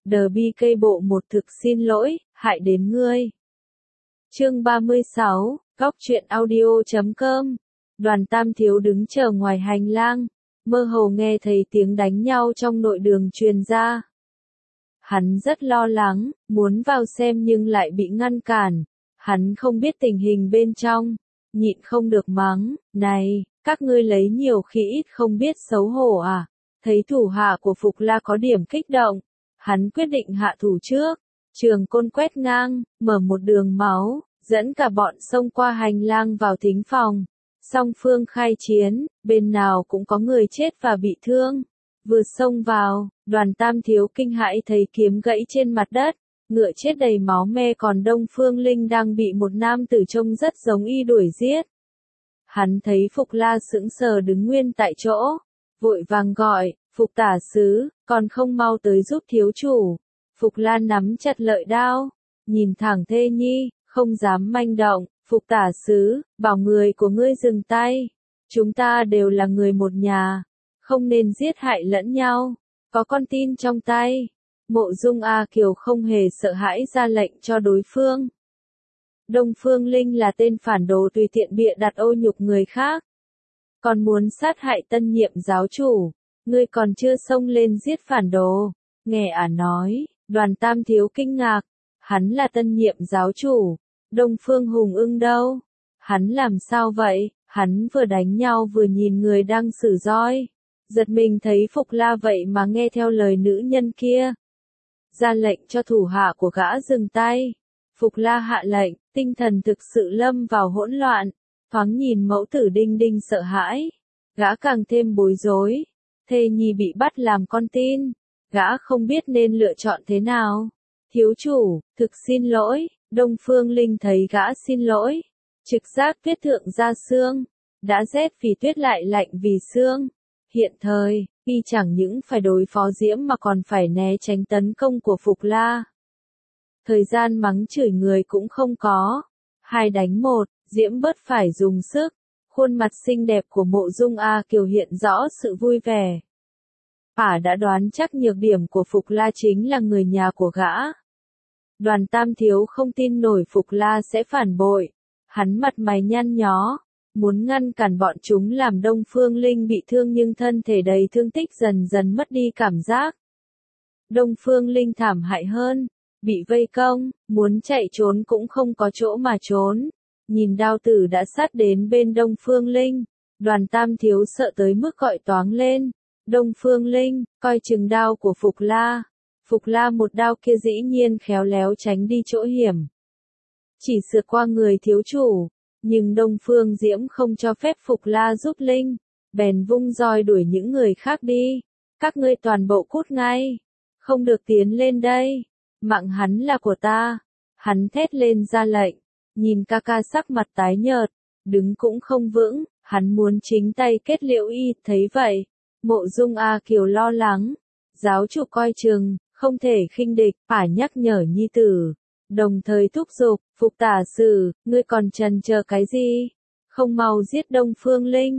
DBK bộ một thực xin lỗi, hại đến ngươi. Chương 36, Góc truyện audio.com. Đoàn Tam Thiếu đứng chờ ngoài hành lang, mơ hồ nghe thấy tiếng đánh nhau trong nội đường truyền ra. Hắn rất lo lắng, muốn vào xem nhưng lại bị ngăn cản. Hắn không biết tình hình bên trong, nhịn không được mắng, này, các ngươi lấy nhiều khi ít không biết xấu hổ à. Thấy thủ hạ của Phục La có điểm kích động, hắn quyết định hạ thủ trước. Trường côn quét ngang, mở một đường máu, dẫn cả bọn xông qua hành lang vào thính phòng. Song phương khai chiến, bên nào cũng có người chết và bị thương. Vừa xông vào, Đoàn Tam Thiếu kinh hãi thấy kiếm gãy trên mặt đất, ngựa chết đầy máu me, còn Đông Phương Linh đang bị một nam tử trông rất giống y đuổi giết. Hắn thấy Phục La sững sờ đứng nguyên tại chỗ, vội vàng gọi, Phục tả sứ, còn không mau tới giúp thiếu chủ. Phục La nắm chặt lợi đao, nhìn thẳng Thê Nhi, không dám manh động. Phục tả sứ, bảo người của ngươi dừng tay. Chúng ta đều là người một nhà, không nên giết hại lẫn nhau. Có con tin trong tay. Mộ Dung A Kiều không hề sợ hãi ra lệnh cho đối phương. Đông Phương Linh là tên phản đồ tùy tiện bịa đặt ô nhục người khác. Còn muốn sát hại tân nhiệm giáo chủ. Ngươi còn chưa xông lên giết phản đồ. Nghe ả nói, Đoàn Tam Thiếu kinh ngạc. Hắn là tân nhiệm giáo chủ. Đông Phương Hùng Ưng đâu? Hắn làm sao vậy? Hắn vừa đánh nhau vừa nhìn người đang sử roi. Giật mình thấy Phục La vậy mà nghe theo lời nữ nhân kia. Ra lệnh cho thủ hạ của gã dừng tay. Phục La hạ lệnh, tinh thần thực sự lâm vào hỗn loạn. Thoáng nhìn mẫu tử Đinh Đinh sợ hãi. Gã càng thêm bối rối. Thê Nhi bị bắt làm con tin. Gã không biết nên lựa chọn thế nào. Thiếu chủ, thực xin lỗi. Đông Phương Linh thấy gã xin lỗi. Trực giác tuyết thượng ra xương. Đã rét vì tuyết lại lạnh vì xương. Hiện thời, y chẳng những phải đối phó Diễm mà còn phải né tránh tấn công của Phục La. Thời gian mắng chửi người cũng không có. 2 đánh 1, Diễm bớt phải dùng sức. Khuôn mặt xinh đẹp của Mộ Dung A Kiều hiện rõ sự vui vẻ. Ả đã đoán chắc nhược điểm của Phục La chính là người nhà của gã. Đoàn Tam Thiếu không tin nổi Phục La sẽ phản bội. Hắn mặt mày nhăn nhó, muốn ngăn cản bọn chúng làm Đông Phương Linh bị thương nhưng thân thể đầy thương tích dần dần mất đi cảm giác. Đông Phương Linh thảm hại hơn, bị vây công, muốn chạy trốn cũng không có chỗ mà trốn. Nhìn đao tử đã sát đến bên Đông Phương Linh, Đoàn Tam Thiếu sợ tới mức gọi toáng lên. Đông Phương Linh, coi chừng đao của Phục La. Phục La một đao kia dĩ nhiên khéo léo tránh đi chỗ hiểm. Chỉ sượt qua người thiếu chủ, nhưng Đông Phương Diễm không cho phép Phục La giúp Linh, bèn vung roi đuổi những người khác đi. Các ngươi toàn bộ cút ngay, không được tiến lên đây, mạng hắn là của ta. Hắn thét lên ra lệnh, nhìn ca ca sắc mặt tái nhợt, đứng cũng không vững, hắn muốn chính tay kết liễu y, thấy vậy. Mộ Dung A Kiều lo lắng, giáo chủ coi chừng, không thể khinh địch, phải nhắc nhở nhi tử. Đồng thời thúc giục, Phục tả sử, ngươi còn chần chờ cái gì? Không mau giết Đông Phương Linh.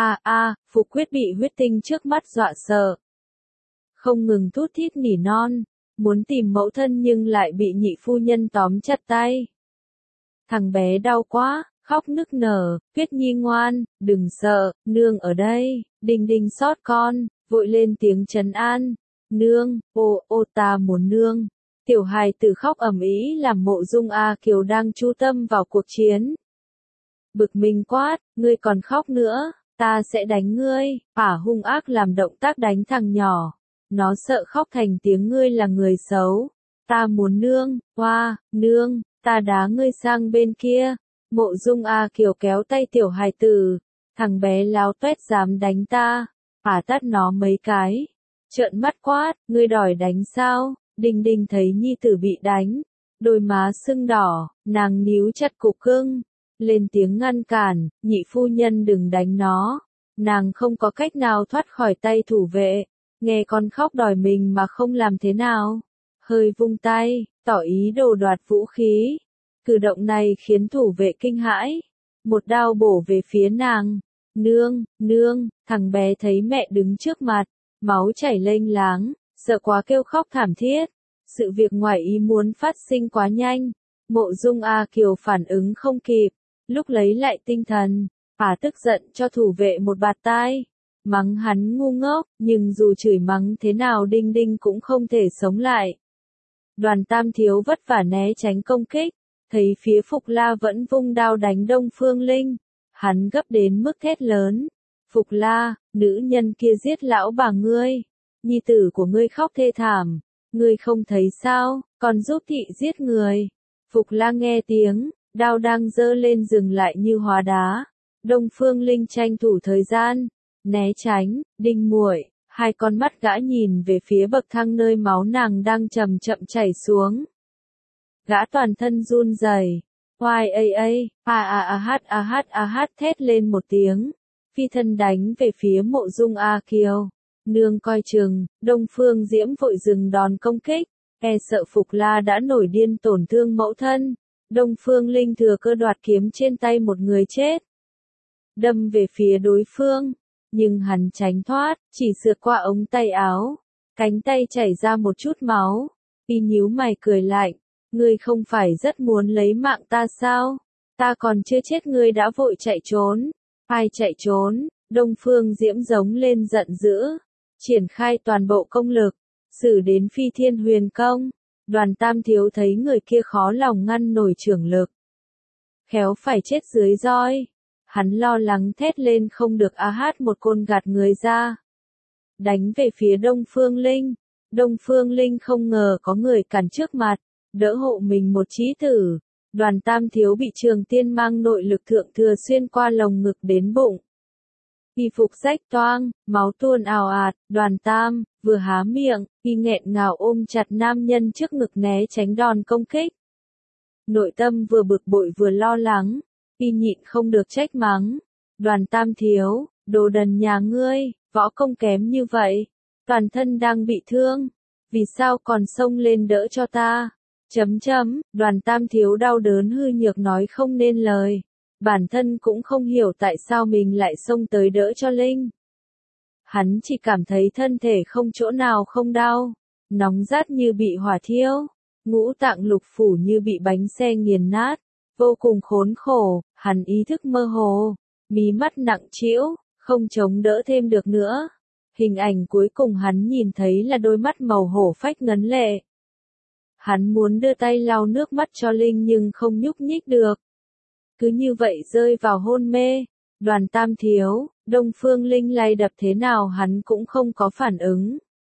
Phục quyết bị huyết tinh trước mắt dọa sợ. Không ngừng thút thít nỉ non, muốn tìm mẫu thân nhưng lại bị nhị phu nhân tóm chặt tay. Thằng bé đau quá, khóc nức nở, Tuyết Nhi ngoan, đừng sợ, nương ở đây. Đinh Đinh xót con, vội lên tiếng trấn an. Nương, ô ta muốn nương. Tiểu hài tử khóc ầm ĩ làm Mộ Dung A Kiều đang chú tâm vào cuộc chiến. Bực mình quát, ngươi còn khóc nữa, ta sẽ đánh ngươi. Ả hung ác làm động tác đánh thằng nhỏ. Nó sợ khóc thành tiếng ngươi là người xấu. Ta muốn nương, nương, ta đá ngươi sang bên kia. Mộ Dung A Kiều kéo tay tiểu hài tử. Thằng bé láo toét dám đánh ta. Ả tát nó mấy cái. Trợn mắt quát, ngươi đòi đánh sao? Đinh Đinh thấy nhi tử bị đánh, đôi má sưng đỏ, nàng níu chặt cục cưng, lên tiếng ngăn cản, nhị phu nhân đừng đánh nó. Nàng không có cách nào thoát khỏi tay thủ vệ, nghe con khóc đòi mình mà không làm thế nào. Hơi vung tay, tỏ ý đồ đoạt vũ khí. Cử động này khiến thủ vệ kinh hãi, một đao bổ về phía nàng. Nương, thằng bé thấy mẹ đứng trước mặt, máu chảy lênh láng. Sợ quá kêu khóc thảm thiết, Sự việc ngoài ý muốn phát sinh quá nhanh. Mộ Dung A Kiều phản ứng không kịp. Lúc lấy lại tinh thần, tức giận cho thủ vệ một bạt tai. Mắng hắn ngu ngốc, nhưng dù chửi mắng thế nào Đinh Đinh cũng không thể sống lại. Đoàn Tam Thiếu vất vả né tránh công kích, thấy phía Phục La vẫn vung đao đánh Đông Phương Linh. Hắn gấp đến mức thét lớn. Phục La, nữ nhân kia giết lão bà ngươi. Nhi tử của ngươi khóc thê thảm. Ngươi không thấy sao, còn giúp thị giết người. Phục La nghe tiếng, đao đang giơ lên dừng lại như hóa đá. Đông Phương Linh tranh thủ thời gian, né tránh, Đinh muội, hai con mắt gã nhìn về phía bậc thang nơi máu nàng đang chậm chậm chảy xuống. Gã toàn thân run rẩy, oai hát thét lên một tiếng, phi thân đánh về phía Mộ Dung A Kiều. Nương coi chừng, Đông Phương Diễm vội dừng đòn công kích, sợ Phục La đã nổi điên tổn thương mẫu thân. Đông Phương Linh thừa cơ đoạt kiếm trên tay một người chết, đâm về phía đối phương, nhưng hắn tránh thoát, chỉ sượt qua ống tay áo, cánh tay chảy ra một chút máu. Y nhíu mày cười lạnh, ngươi không phải rất muốn lấy mạng ta sao? Ta còn chưa chết ngươi đã vội chạy trốn. Ai chạy trốn? Đông Phương Diễm giống lên giận dữ, triển khai toàn bộ công lực, sử đến Phi Thiên Huyền Công. Đoàn Tam Thiếu thấy người kia khó lòng ngăn nổi chưởng lực, khéo phải chết dưới roi. Hắn lo lắng thét lên không được hát một côn gạt người ra, đánh về phía Đông Phương Linh. Đông Phương Linh không ngờ có người cản trước mặt, đỡ hộ mình một chí tử. Đoàn Tam Thiếu bị Trường Tiên mang nội lực thượng thừa xuyên qua lồng ngực đến bụng. Y phục rách toang, máu tuôn ào ạt, Đoàn Tam vừa há miệng, y nghẹn ngào ôm chặt nam nhân trước ngực né tránh đòn công kích. Nội tâm vừa bực bội vừa lo lắng, y nhịn không được trách mắng. Đoàn Tam Thiếu, đồ đần nhà ngươi, võ công kém như vậy, toàn thân đang bị thương, vì sao còn xông lên đỡ cho ta? Đoàn Tam Thiếu đau đớn hư nhược nói không nên lời. Bản thân cũng không hiểu tại sao mình lại xông tới đỡ cho Linh. Hắn chỉ cảm thấy thân thể không chỗ nào không đau, nóng rát như bị hỏa thiêu, ngũ tạng lục phủ như bị bánh xe nghiền nát, vô cùng khốn khổ. Hắn ý thức mơ hồ, mí mắt nặng trĩu, không chống đỡ thêm được nữa. Hình ảnh cuối cùng hắn nhìn thấy là đôi mắt màu hổ phách ngấn lệ. Hắn muốn đưa tay lau nước mắt cho Linh nhưng không nhúc nhích được. Cứ như vậy rơi vào hôn mê. Đoàn Tam Thiếu, Đông Phương Linh lay đập thế nào hắn cũng không có phản ứng.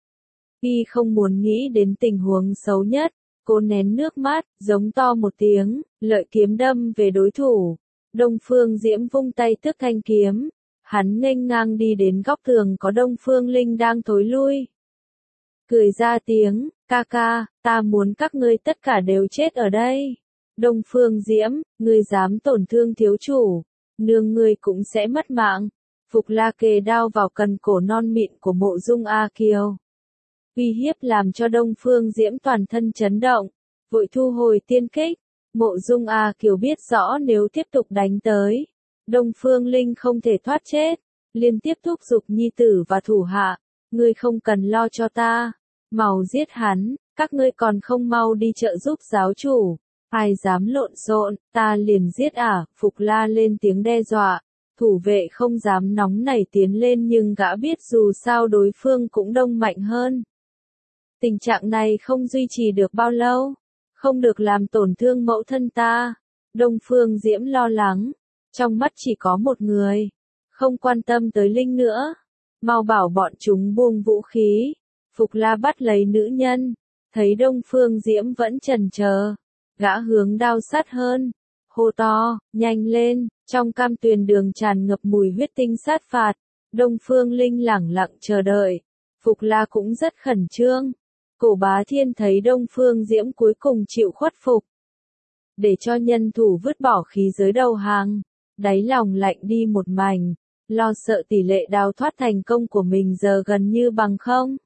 Y không muốn nghĩ đến tình huống xấu nhất, cố nén nước mắt, giống to một tiếng, lợi kiếm đâm về đối thủ. Đông Phương Diễm vung tay tước thanh kiếm, hắn nghênh ngang đi đến góc tường có Đông Phương Linh đang thối lui. Cười ra tiếng, ca ca, ta muốn các ngươi tất cả đều chết ở đây. Đông Phương Diễm, ngươi dám tổn thương thiếu chủ, nương ngươi cũng sẽ mất mạng. Phục La kề đao vào cần cổ non mịn của Mộ Dung A Kiều. Uy hiếp làm cho Đông Phương Diễm toàn thân chấn động, vội thu hồi tiên kích. Mộ Dung A Kiều biết rõ nếu tiếp tục đánh tới, Đông Phương Linh không thể thoát chết, liên tiếp thúc giục nhi tử và thủ hạ, ngươi không cần lo cho ta, mau giết hắn, các ngươi còn không mau đi trợ giúp giáo chủ. Ai dám lộn xộn, ta liền giết Phục La lên tiếng đe dọa. Thủ vệ không dám nóng nảy tiến lên nhưng gã biết dù sao đối phương cũng đông mạnh hơn. Tình trạng này không duy trì được bao lâu, không được làm tổn thương mẫu thân ta. Đông Phương Diễm lo lắng, trong mắt chỉ có một người, không quan tâm tới Linh nữa. Mau bảo bọn chúng buông vũ khí. Phục La bắt lấy nữ nhân, thấy Đông Phương Diễm vẫn chần chờ, gã hướng đao sát hơn, hô to, nhanh lên. Trong cam tuyền đường tràn ngập mùi huyết tinh sát phạt, Đông Phương Linh lẳng lặng chờ đợi. Phục La cũng rất khẩn trương. Cổ Bá Thiên thấy Đông Phương Diễm cuối cùng chịu khuất phục, để cho nhân thủ vứt bỏ khí giới đầu hàng, đáy lòng lạnh đi một mảnh, lo sợ tỷ lệ đào thoát thành công của mình giờ gần như bằng không.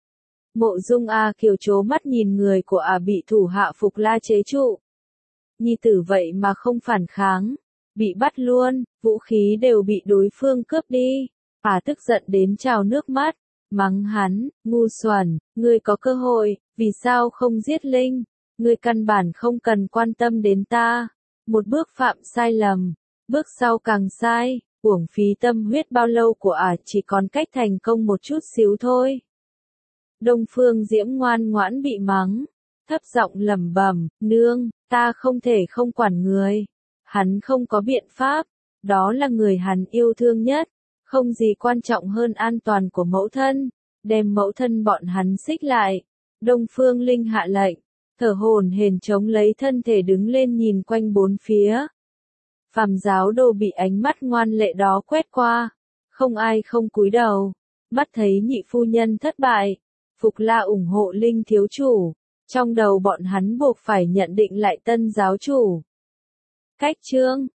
Mộ Dung A Kiều trố mắt nhìn người của bị thủ hạ Phục La chế trụ. Nhi tử vậy mà không phản kháng, bị bắt luôn, vũ khí đều bị đối phương cướp đi. Tức giận đến trào nước mắt, mắng hắn, ngu xuẩn, ngươi có cơ hội, Vì sao không giết Linh? Ngươi căn bản không cần quan tâm đến ta. Một bước phạm sai lầm, bước sau càng sai, uổng phí tâm huyết bao lâu của chỉ còn cách thành công một chút xíu thôi. Đông Phương Diễm ngoan ngoãn bị mắng, thấp giọng lẩm bẩm, nương, ta không thể không quản người. Hắn không có biện pháp, đó là người hắn yêu thương nhất, không gì quan trọng hơn an toàn của mẫu thân, đem mẫu thân bọn hắn xích lại. Đông Phương Linh hạ lệnh, thở hổn hển chống lấy thân thể đứng lên nhìn quanh bốn phía. Phàm giáo đồ bị ánh mắt ngoan lệ đó quét qua, không ai không cúi đầu, mắt thấy nhị phu nhân thất bại, Phục La ủng hộ Linh thiếu chủ, trong đầu bọn hắn buộc phải nhận định lại tân giáo chủ. Cách chương